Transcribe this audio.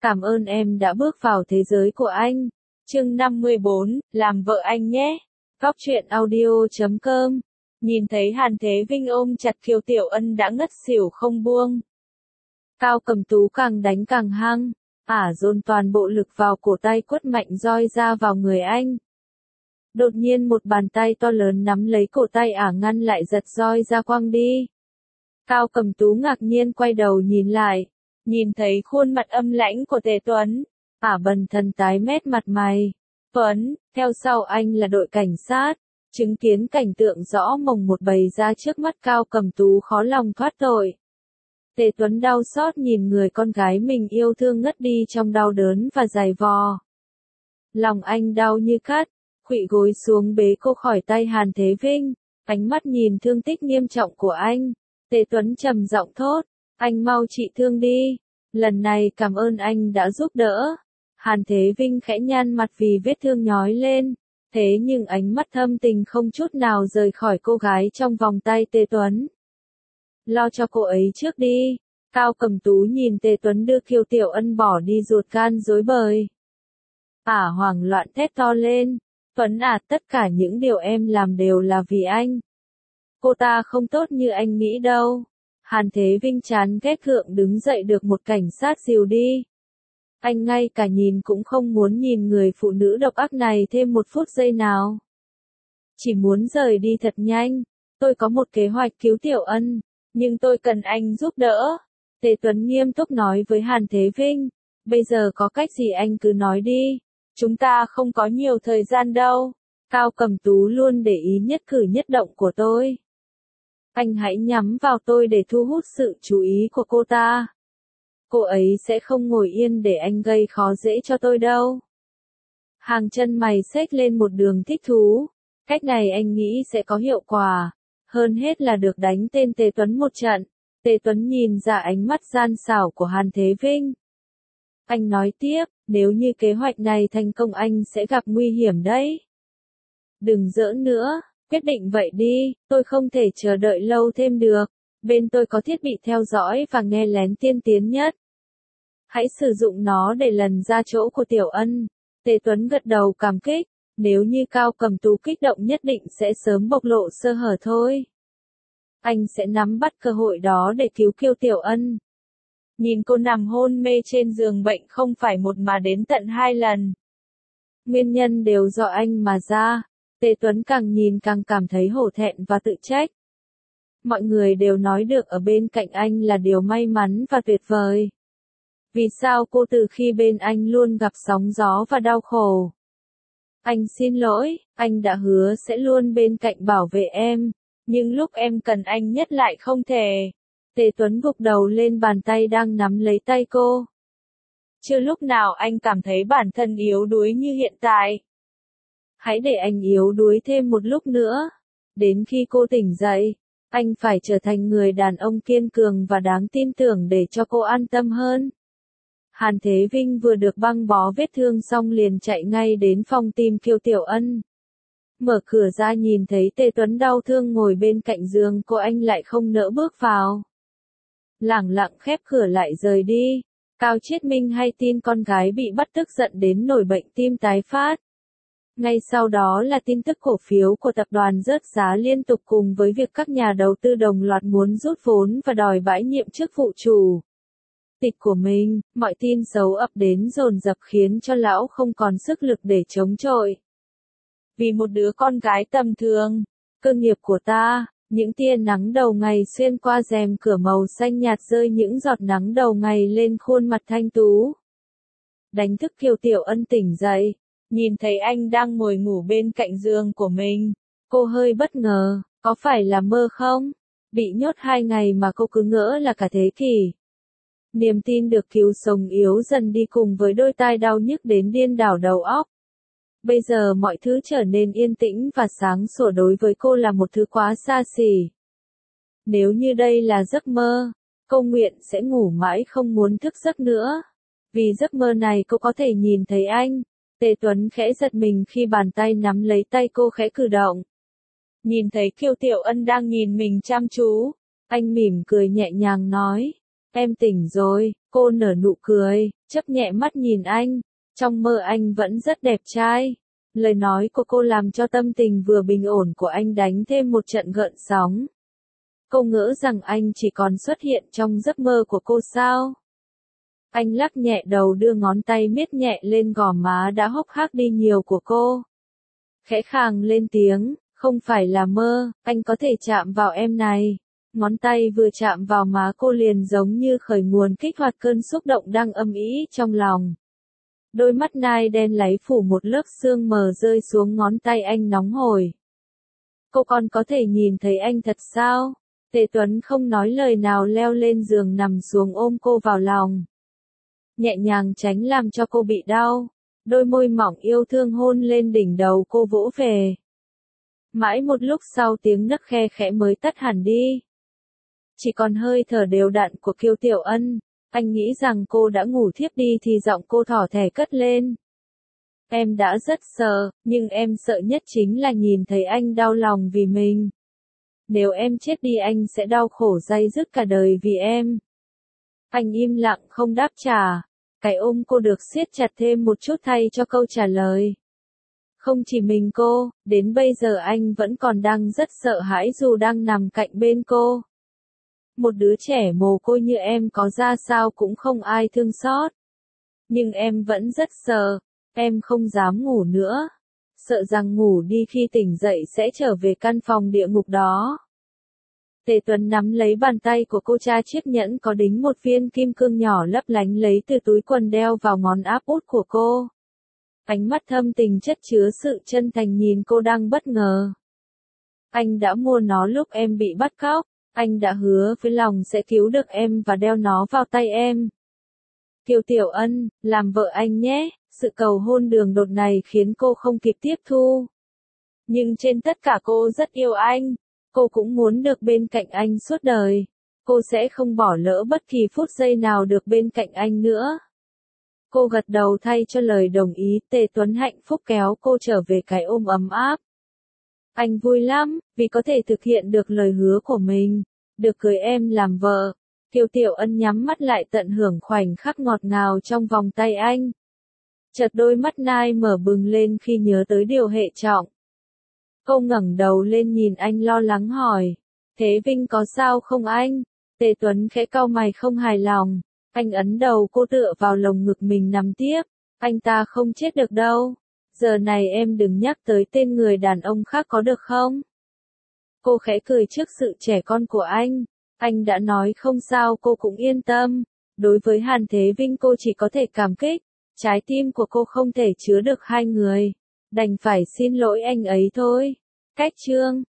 Cảm ơn em đã bước vào thế giới của anh. Chương 54, làm vợ anh nhé. Góc truyện audio.com. Nhìn thấy Hàn Thế Vinh ôm chặt Kiều Tiểu Ân đã ngất xỉu không buông. Cao Cầm Tú càng đánh càng hăng, dồn toàn bộ lực vào cổ tay quất mạnh roi ra vào người anh. Đột nhiên một bàn tay to lớn nắm lấy cổ tay ngăn lại giật roi ra quăng đi. Cao Cầm Tú ngạc nhiên quay đầu nhìn lại, nhìn thấy khuôn mặt âm lãnh của Tề Tuấn, bần thần tái mét mặt mày. Tuấn, theo sau anh là đội cảnh sát, chứng kiến cảnh tượng rõ mồn một bày ra trước mắt Cao Cầm Tú khó lòng thoát tội. Tề Tuấn đau xót nhìn người con gái mình yêu thương ngất đi trong đau đớn và giày vò. Lòng anh đau như cắt, khuỵu gối xuống bế cô khỏi tay Hàn Thế Vinh, ánh mắt nhìn thương tích nghiêm trọng của anh. Tề Tuấn trầm giọng thốt, anh mau trị thương đi, lần này cảm ơn anh đã giúp đỡ. Hàn Thế Vinh khẽ nhăn mặt vì vết thương nhói lên, thế nhưng ánh mắt thâm tình không chút nào rời khỏi cô gái trong vòng tay Tề Tuấn. Lo cho cô ấy trước đi. Cao Cầm Tú nhìn Tề Tuấn đưa Kiều Tiểu Ân bỏ đi ruột gan rối bời. Hoảng loạn thét to lên, Tuấn tất cả những điều em làm đều là vì anh. Cô ta không tốt như anh nghĩ đâu. Hàn Thế Vinh chán ghét gượng đứng dậy được một cảnh sát dìu đi. Anh ngay cả nhìn cũng không muốn nhìn người phụ nữ độc ác này thêm một phút giây nào. Chỉ muốn rời đi thật nhanh. Tôi có một kế hoạch cứu Tiểu Ân, nhưng tôi cần anh giúp đỡ. Tề Tuấn nghiêm túc nói với Hàn Thế Vinh, bây giờ có cách gì anh cứ nói đi. Chúng ta không có nhiều thời gian đâu. Cao Cầm Tú luôn để ý nhất cử nhất động của tôi. Anh hãy nhắm vào tôi để thu hút sự chú ý của cô ta. Cô ấy sẽ không ngồi yên để anh gây khó dễ cho tôi đâu. Hàng chân mày xếch lên một đường thích thú. Cách này anh nghĩ sẽ có hiệu quả. Hơn hết là được đánh tên Tề Tuấn một trận. Tề Tuấn nhìn ra ánh mắt gian xảo của Hàn Thế Vinh. Anh nói tiếp, nếu như kế hoạch này thành công anh sẽ gặp nguy hiểm đấy. Đừng giỡn nữa, quyết định vậy đi, tôi không thể chờ đợi lâu thêm được. Bên tôi có thiết bị theo dõi và nghe lén tiên tiến nhất. Hãy sử dụng nó để lần ra chỗ của Tiểu Ân. Tề Tuấn gật đầu cảm kích, nếu như Cao Cầm Tú kích động nhất định sẽ sớm bộc lộ sơ hở thôi. Anh sẽ nắm bắt cơ hội đó để cứu Kiều Tiểu Ân. Nhìn cô nằm hôn mê trên giường bệnh không phải một mà đến tận 2 lần. Nguyên nhân đều do anh mà ra. Tề Tuấn càng nhìn càng cảm thấy hổ thẹn và tự trách. Mọi người đều nói được ở bên cạnh anh là điều may mắn và tuyệt vời. Vì sao cô từ khi bên anh luôn gặp sóng gió và đau khổ? Anh xin lỗi, anh đã hứa sẽ luôn bên cạnh bảo vệ em, nhưng lúc em cần anh nhất lại không thể. Tề Tuấn gục đầu lên bàn tay đang nắm lấy tay cô. Chưa lúc nào anh cảm thấy bản thân yếu đuối như hiện tại. Hãy để anh yếu đuối thêm một lúc nữa. Đến khi cô tỉnh dậy, anh phải trở thành người đàn ông kiên cường và đáng tin tưởng để cho cô an tâm hơn. Hàn Thế Vinh vừa được băng bó vết thương xong liền chạy ngay đến phòng tìm Kiều Tiểu Ân. Mở cửa ra nhìn thấy Tề Tuấn đau thương ngồi bên cạnh giường cô, anh lại không nỡ bước vào. Lẳng lặng khép cửa lại rời đi. Cao Chiết Minh hay tin con gái bị bắt tức giận đến nổi bệnh tim tái phát. Ngay sau đó là tin tức cổ phiếu của tập đoàn rớt giá liên tục cùng với việc các nhà đầu tư đồng loạt muốn rút vốn và đòi bãi nhiệm chức vụ chủ tịch của mình. Mọi tin xấu ập đến dồn dập khiến cho lão không còn sức lực để chống chọi. Vì một đứa con gái tầm thường, cơ nghiệp của ta. Những tia nắng đầu ngày xuyên qua rèm cửa màu xanh nhạt rơi những giọt nắng đầu ngày lên khuôn mặt thanh tú. Đánh thức Kiều Tiểu Ân tỉnh dậy, nhìn thấy anh đang ngồi ngủ bên cạnh giường của mình. Cô hơi bất ngờ, có phải là mơ không? Bị nhốt 2 ngày mà cô cứ ngỡ là cả thế kỷ. Niềm tin được cứu sống yếu dần đi cùng với đôi tai đau nhức đến điên đảo đầu óc. Bây giờ mọi thứ trở nên yên tĩnh và sáng sủa đối với cô là một thứ quá xa xỉ. Nếu như đây là giấc mơ, cô nguyện sẽ ngủ mãi không muốn thức giấc nữa. Vì giấc mơ này cô có thể nhìn thấy anh. Tề Tuấn khẽ giật mình khi bàn tay nắm lấy tay cô khẽ cử động. Nhìn thấy Kiều Tiểu Ân đang nhìn mình chăm chú, anh mỉm cười nhẹ nhàng nói. Em tỉnh rồi, cô nở nụ cười, chớp nhẹ mắt nhìn anh. Trong mơ anh vẫn rất đẹp trai. Lời nói của cô làm cho tâm tình vừa bình ổn của anh đánh thêm một trận gợn sóng. Cô ngỡ rằng anh chỉ còn xuất hiện trong giấc mơ của cô sao? Anh lắc nhẹ đầu đưa ngón tay miết nhẹ lên gò má đã hốc hác đi nhiều của cô. Khẽ khàng lên tiếng, không phải là mơ, anh có thể chạm vào em này. Ngón tay vừa chạm vào má cô liền giống như khởi nguồn kích hoạt cơn xúc động đang âm ỉ trong lòng. Đôi mắt nai đen láy phủ một lớp sương mờ rơi xuống ngón tay anh nóng hổi. Cô còn có thể nhìn thấy anh thật sao? Tề Tuấn không nói lời nào leo lên giường nằm xuống ôm cô vào lòng. Nhẹ nhàng tránh làm cho cô bị đau. Đôi môi mỏng yêu thương hôn lên đỉnh đầu cô vỗ về. Mãi một lúc sau tiếng nấc khe khẽ mới tắt hẳn đi. Chỉ còn hơi thở đều đặn của Kiều Tiểu Ân. Anh nghĩ rằng cô đã ngủ thiếp đi thì giọng cô thỏ thẻ cất lên. Em đã rất sợ, nhưng em sợ nhất chính là nhìn thấy anh đau lòng vì mình. Nếu em chết đi anh sẽ đau khổ day dứt cả đời vì em. Anh im lặng không đáp trả. Cái ôm cô được siết chặt thêm một chút thay cho câu trả lời. Không chỉ mình cô, đến bây giờ anh vẫn còn đang rất sợ hãi dù đang nằm cạnh bên cô. Một đứa trẻ mồ côi như em có ra sao cũng không ai thương xót. Nhưng em vẫn rất sợ, em không dám ngủ nữa. Sợ rằng ngủ đi khi tỉnh dậy sẽ trở về căn phòng địa ngục đó. Tề Tuấn nắm lấy bàn tay của cô, tra chiếc nhẫn có đính một viên kim cương nhỏ lấp lánh lấy từ túi quần đeo vào ngón áp út của cô. Ánh mắt thâm tình chất chứa sự chân thành nhìn cô đang bất ngờ. Anh đã mua nó lúc em bị bắt cóc, anh đã hứa với lòng sẽ cứu được em và đeo nó vào tay em. Kiều Tiểu Ân, làm vợ anh nhé. Sự cầu hôn đường đột này khiến cô không kịp tiếp thu. Nhưng trên tất cả cô rất yêu anh. Cô cũng muốn được bên cạnh anh suốt đời. Cô sẽ không bỏ lỡ bất kỳ phút giây nào được bên cạnh anh nữa. Cô gật đầu thay cho lời đồng ý. Tề Tuấn hạnh phúc kéo cô trở về cái ôm ấm áp. Anh vui lắm, vì có thể thực hiện được lời hứa của mình. Được cưới em làm vợ. Kiều Tiểu Ân nhắm mắt lại tận hưởng khoảnh khắc ngọt ngào trong vòng tay anh. Chợt đôi mắt nai mở bừng lên khi nhớ tới điều hệ trọng. Cô ngẩng đầu lên nhìn anh lo lắng hỏi. Thế Vinh có sao không anh? Tề Tuấn khẽ cau mày không hài lòng. Anh ấn đầu cô tựa vào lồng ngực mình nằm tiếp. Anh ta không chết được đâu. Giờ này em đừng nhắc tới tên người đàn ông khác có được không? Cô khẽ cười trước sự trẻ con của anh. Anh đã nói không sao cô cũng yên tâm. Đối với Hàn Thế Vinh cô chỉ có thể cảm kích. Trái tim của cô không thể chứa được hai người. Đành phải xin lỗi anh ấy thôi. Cách chương